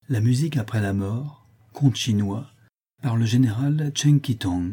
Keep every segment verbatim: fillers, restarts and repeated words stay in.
La musique après la mort, conte chinois, par le général Chen Qitong.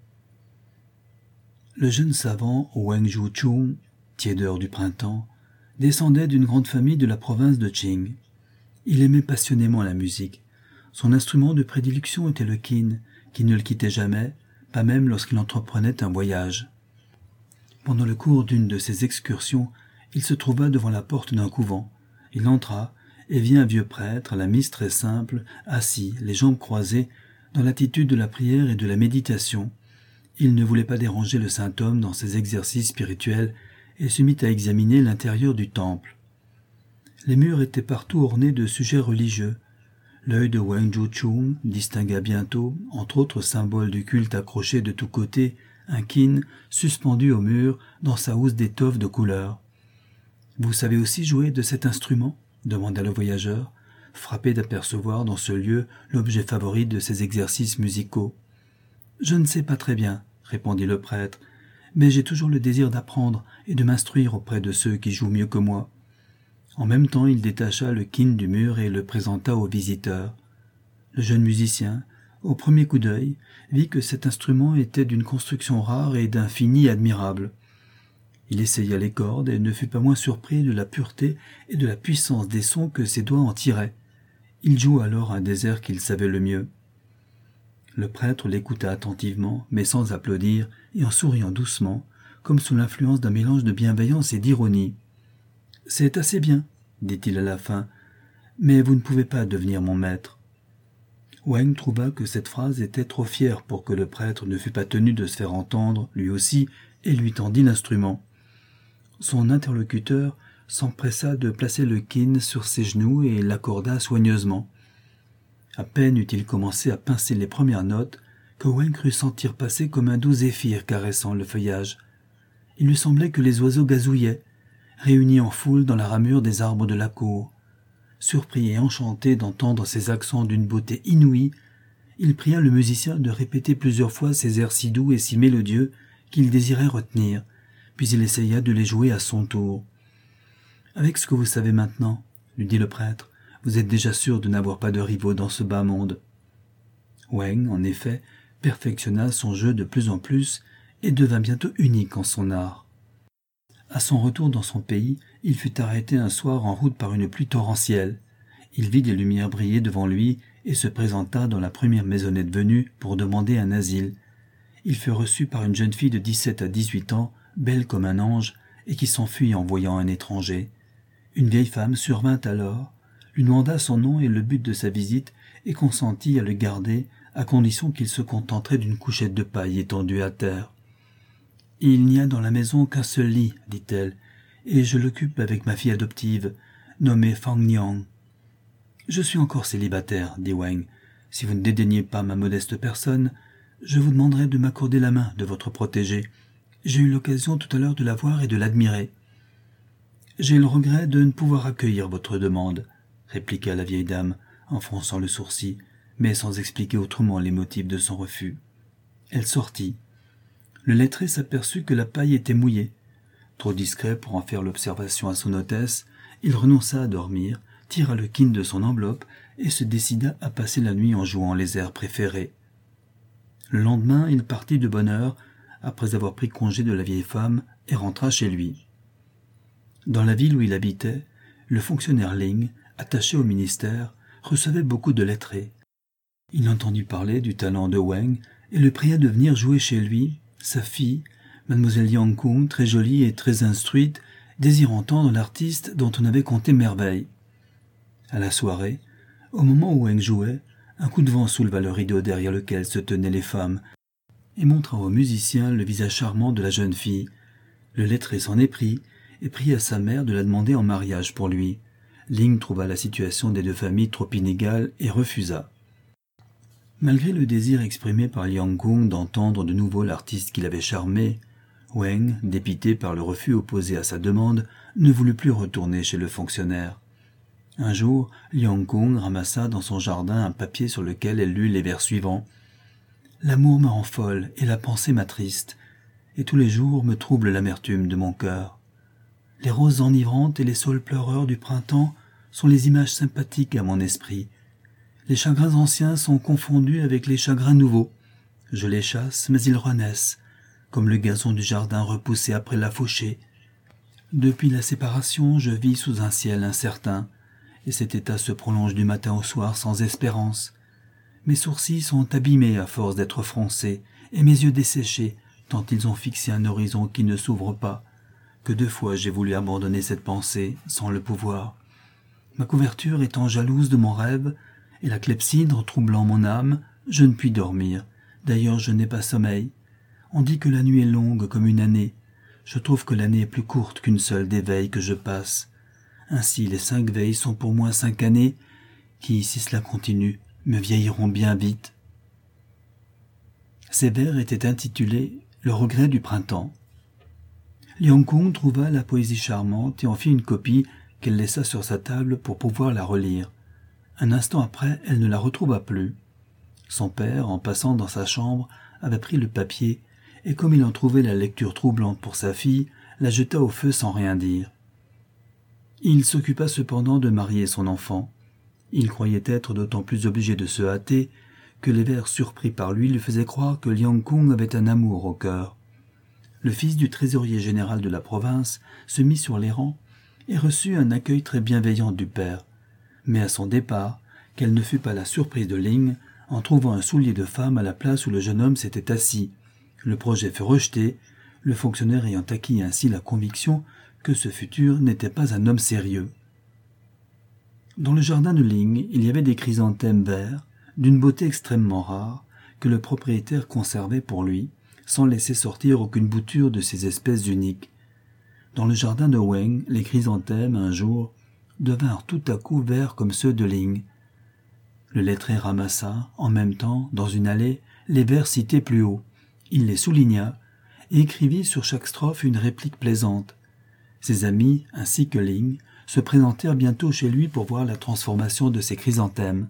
Le jeune savant Wang Zhuchun, tiédeur du printemps, descendait d'une grande famille de la province de Qing. Il aimait passionnément la musique. Son instrument de prédilection était le qin, qui ne le quittait jamais, pas même lorsqu'il entreprenait un voyage. Pendant le cours d'une de ses excursions, il se trouva devant la porte d'un couvent. Il entra et vit un vieux prêtre à la mise très simple, assis, les jambes croisées, dans l'attitude de la prière et de la méditation. Il ne voulait pas déranger le saint homme dans ses exercices spirituels et se mit à examiner l'intérieur du temple. Les murs étaient partout ornés de sujets religieux. L'œil de Wang Zhuchun distingua bientôt, entre autres symboles du culte accrochés de tous côtés, un qin suspendu au mur dans sa housse d'étoffe de couleur. « Vous savez aussi jouer de cet instrument ?» demanda le voyageur, frappé d'apercevoir dans ce lieu l'objet favori de ses exercices musicaux. « Je ne sais pas très bien, » répondit le prêtre, « mais j'ai toujours le désir d'apprendre et de m'instruire auprès de ceux qui jouent mieux que moi. » En même temps, il détacha le qin du mur et le présenta au visiteur. Le jeune musicien, au premier coup d'œil, vit que cet instrument était d'une construction rare et d'un fini admirable. Il essaya les cordes et ne fut pas moins surpris de la pureté et de la puissance des sons que ses doigts en tiraient. Il joua alors un des airs qu'il savait le mieux. Le prêtre l'écouta attentivement, mais sans applaudir, et en souriant doucement, comme sous l'influence d'un mélange de bienveillance et d'ironie. « C'est assez bien, » dit-il à la fin, « mais vous ne pouvez pas devenir mon maître. » Wang trouva que cette phrase était trop fière pour que le prêtre ne fût pas tenu de se faire entendre, lui aussi, et lui tendit l'instrument. Son interlocuteur s'empressa de placer le qin sur ses genoux et l'accorda soigneusement. À peine eut-il commencé à pincer les premières notes que Wang crut sentir passer comme un doux zéphyr caressant le feuillage. Il lui semblait que les oiseaux gazouillaient, réunis en foule dans la ramure des arbres de la cour. Surpris et enchanté d'entendre ces accents d'une beauté inouïe, il pria le musicien de répéter plusieurs fois ces airs si doux et si mélodieux qu'il désirait retenir, puis il essaya de les jouer à son tour. « Avec ce que vous savez maintenant, » lui dit le prêtre, « vous êtes déjà sûr de n'avoir pas de rivaux dans ce bas monde. » Wang, en effet, perfectionna son jeu de plus en plus et devint bientôt unique en son art. À son retour dans son pays, il fut arrêté un soir en route par une pluie torrentielle. Il vit des lumières briller devant lui et se présenta dans la première maisonnette venue pour demander un asile. Il fut reçu par une jeune fille de dix-sept à dix-huit ans, belle comme un ange, et qui s'enfuit en voyant un étranger. Une vieille femme survint alors, lui demanda son nom et le but de sa visite, et consentit à le garder, à condition qu'il se contenterait d'une couchette de paille étendue à terre. « Il n'y a dans la maison qu'un seul lit, dit-elle, et je l'occupe avec ma fille adoptive, nommée Fang Niang. »« Je suis encore célibataire, dit Wang. Si vous ne dédaignez pas ma modeste personne, je vous demanderai de m'accorder la main de votre protégé. J'ai eu l'occasion tout à l'heure de la voir et de l'admirer. »« J'ai le regret de ne pouvoir accueillir votre demande, » répliqua la vieille dame, en fronçant le sourcil, mais sans expliquer autrement les motifs de son refus. Elle sortit. Le lettré s'aperçut que la paille était mouillée. Trop discret pour en faire l'observation à son hôtesse, il renonça à dormir, tira le qin de son enveloppe et se décida à passer la nuit en jouant les airs préférés. Le lendemain, il partit de bonne heure, après avoir pris congé de la vieille femme, et rentra chez lui. Dans la ville où il habitait, le fonctionnaire Ling, attaché au ministère, recevait beaucoup de lettrés. Il entendit parler du talent de Wang et le pria de venir jouer chez lui. Sa fille, mademoiselle Yang Kung, très jolie et très instruite, désire entendre l'artiste dont on avait conté merveille. À la soirée, au moment où Wang jouait, un coup de vent souleva le rideau derrière lequel se tenaient les femmes et montra au musicien le visage charmant de la jeune fille. Le lettré s'en éprit et pria sa mère de la demander en mariage pour lui. Ling trouva la situation des deux familles trop inégale et refusa. Malgré le désir exprimé par Yang Kung d'entendre de nouveau l'artiste qui l'avait charmé, Wang, dépité par le refus opposé à sa demande, ne voulut plus retourner chez le fonctionnaire. Un jour, Yang Kung ramassa dans son jardin un papier sur lequel elle lut les vers suivants. « L'amour me rend folle et la pensée m'attriste, et tous les jours me trouble l'amertume de mon cœur. Les roses enivrantes et les saules pleureurs du printemps sont les images sympathiques à mon esprit. Les chagrins anciens sont confondus avec les chagrins nouveaux. Je les chasse, mais ils renaissent, comme le gazon du jardin repoussé après la fauchée. Depuis la séparation, je vis sous un ciel incertain, et cet état se prolonge du matin au soir sans espérance. Mes sourcils sont abîmés à force d'être froncés, et mes yeux desséchés, tant ils ont fixé un horizon qui ne s'ouvre pas, que deux fois j'ai voulu abandonner cette pensée, sans le pouvoir. Ma couverture étant jalouse de mon rêve, et la clepsydre troublant mon âme, je ne puis dormir. D'ailleurs, je n'ai pas sommeil. On dit que la nuit est longue comme une année. Je trouve que l'année est plus courte qu'une seule des veilles que je passe. Ainsi, les cinq veilles sont pour moi cinq années, qui, si cela continue, me vieilliront bien vite. Ces vers étaient intitulés « Le regret du printemps ». Liang Kung trouva la poésie charmante et en fit une copie qu'elle laissa sur sa table pour pouvoir la relire. Un instant après, elle ne la retrouva plus. Son père, en passant dans sa chambre, avait pris le papier, et comme il en trouvait la lecture troublante pour sa fille, la jeta au feu sans rien dire. Il s'occupa cependant de marier son enfant. Il croyait être d'autant plus obligé de se hâter que les vers surpris par lui lui faisaient croire que Liang Kung avait un amour au cœur. Le fils du trésorier général de la province se mit sur les rangs et reçut un accueil très bienveillant du père. Mais à son départ, quelle ne fut pas la surprise de Ling en trouvant un soulier de femme à la place où le jeune homme s'était assis. Le projet fut rejeté, le fonctionnaire ayant acquis ainsi la conviction que ce futur n'était pas un homme sérieux. Dans le jardin de Ling, il y avait des chrysanthèmes verts, d'une beauté extrêmement rare, que le propriétaire conservait pour lui, sans laisser sortir aucune bouture de ces espèces uniques. Dans le jardin de Weng, les chrysanthèmes, un jour, devinrent tout à coup verts comme ceux de Ling. Le lettré ramassa, en même temps, dans une allée, les vers cités plus haut. Il les souligna et écrivit sur chaque strophe une réplique plaisante. Ses amis, ainsi que Ling, se présentèrent bientôt chez lui pour voir la transformation de ses chrysanthèmes.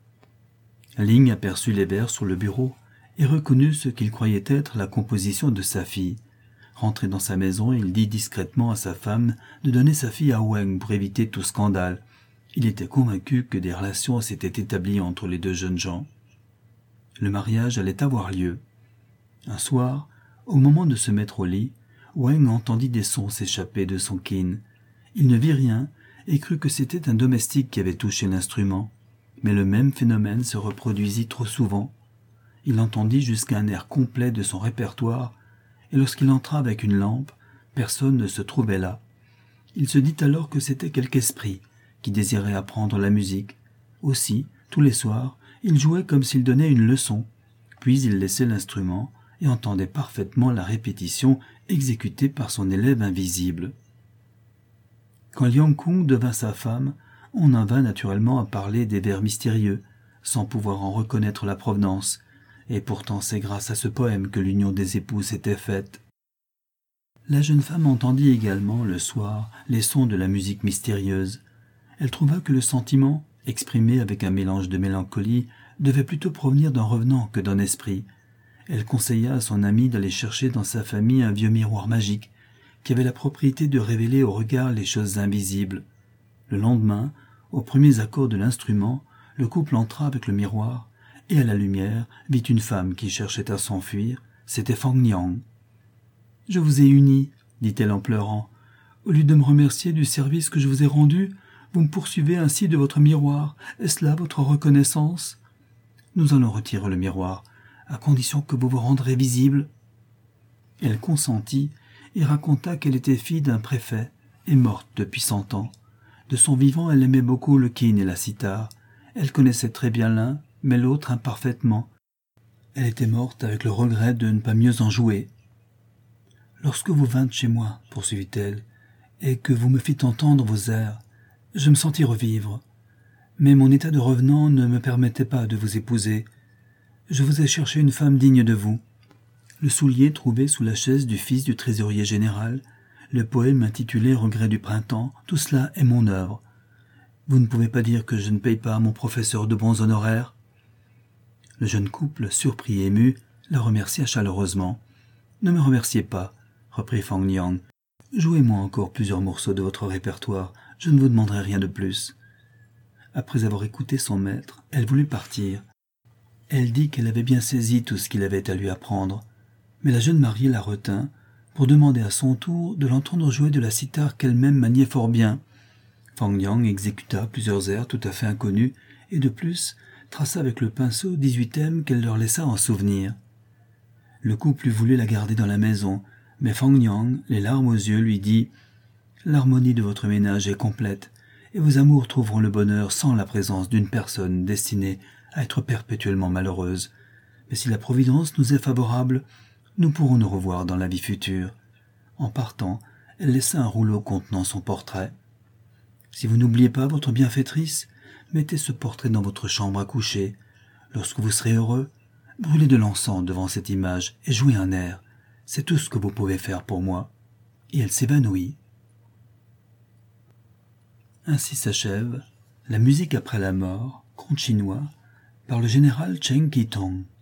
Ling aperçut les vers sur le bureau et reconnut ce qu'il croyait être la composition de sa fille. Rentré dans sa maison, il dit discrètement à sa femme de donner sa fille à Weng pour éviter tout scandale. Il était convaincu que des relations s'étaient établies entre les deux jeunes gens. Le mariage allait avoir lieu. Un soir, au moment de se mettre au lit, Weng entendit des sons s'échapper de son kin. Il ne vit rien et crut que c'était un domestique qui avait touché l'instrument. Mais le même phénomène se reproduisit trop souvent. Il entendit jusqu'à un air complet de son répertoire, et lorsqu'il entra avec une lampe, personne ne se trouvait là. Il se dit alors que c'était quelque esprit qui désirait apprendre la musique. Aussi, tous les soirs, il jouait comme s'il donnait une leçon, puis il laissait l'instrument et entendait parfaitement la répétition exécutée par son élève invisible. Quand Liang Kung devint sa femme, on en vint naturellement à parler des vers mystérieux, sans pouvoir en reconnaître la provenance, et pourtant c'est grâce à ce poème que l'union des époux s'était faite. La jeune femme entendit également, le soir, les sons de la musique mystérieuse. Elle trouva que le sentiment, exprimé avec un mélange de mélancolie, devait plutôt provenir d'un revenant que d'un esprit. Elle conseilla à son amie d'aller chercher dans sa famille un vieux miroir magique, qui avait la propriété de révéler au regard les choses invisibles. Le lendemain, aux premiers accords de l'instrument, le couple entra avec le miroir, et à la lumière vit une femme qui cherchait à s'enfuir. C'était Fang Niang. « Je vous ai unis, dit-elle en pleurant. Au lieu de me remercier du service que je vous ai rendu, vous me poursuivez ainsi de votre miroir. Est-ce là votre reconnaissance ? Nous allons retirer le miroir, à condition que vous vous rendrez visible. » Elle consentit et raconta qu'elle était fille d'un préfet et morte depuis cent ans. De son vivant, elle aimait beaucoup le kin et la sitar. Elle connaissait très bien l'un, mais l'autre imparfaitement. Elle était morte avec le regret de ne pas mieux en jouer. « Lorsque vous vîntes chez moi, poursuivit-elle, et que vous me fîtes entendre vos airs, je me sentis revivre. Mais mon état de revenant ne me permettait pas de vous épouser. Je vous ai cherché une femme digne de vous. Le soulier trouvé sous la chaise du fils du trésorier général, le poème intitulé « Regret du printemps », tout cela est mon œuvre. Vous ne pouvez pas dire que je ne paye pas à mon professeur de bons honoraires ?» Le jeune couple, surpris et ému, la remercia chaleureusement. « Ne me remerciez pas, » reprit Fang Niang. « Jouez-moi encore plusieurs morceaux de votre répertoire, je ne vous demanderai rien de plus. » Après avoir écouté son maître, elle voulut partir. Elle dit qu'elle avait bien saisi tout ce qu'il avait à lui apprendre, mais la jeune mariée la retint pour demander à son tour de l'entendre jouer de la cithare qu'elle-même maniait fort bien. Fang Yang exécuta plusieurs airs tout à fait inconnus et de plus traça avec le pinceau dix-huit thèmes qu'elle leur laissa en souvenir. Le couple eût voulu la garder dans la maison, mais Fang Yang, les larmes aux yeux, lui dit « L'harmonie de votre ménage est complète, et vos amours trouveront le bonheur sans la présence d'une personne destinée à être perpétuellement malheureuse. Mais si la Providence nous est favorable, nous pourrons nous revoir dans la vie future. » En partant, elle laissa un rouleau contenant son portrait. « Si vous n'oubliez pas votre bienfaitrice, mettez ce portrait dans votre chambre à coucher. Lorsque vous serez heureux, brûlez de l'encens devant cette image et jouez un air. C'est tout ce que vous pouvez faire pour moi. » Et elle s'évanouit. Ainsi s'achève La musique après la mort, conte chinois, par le général Chen Qitong.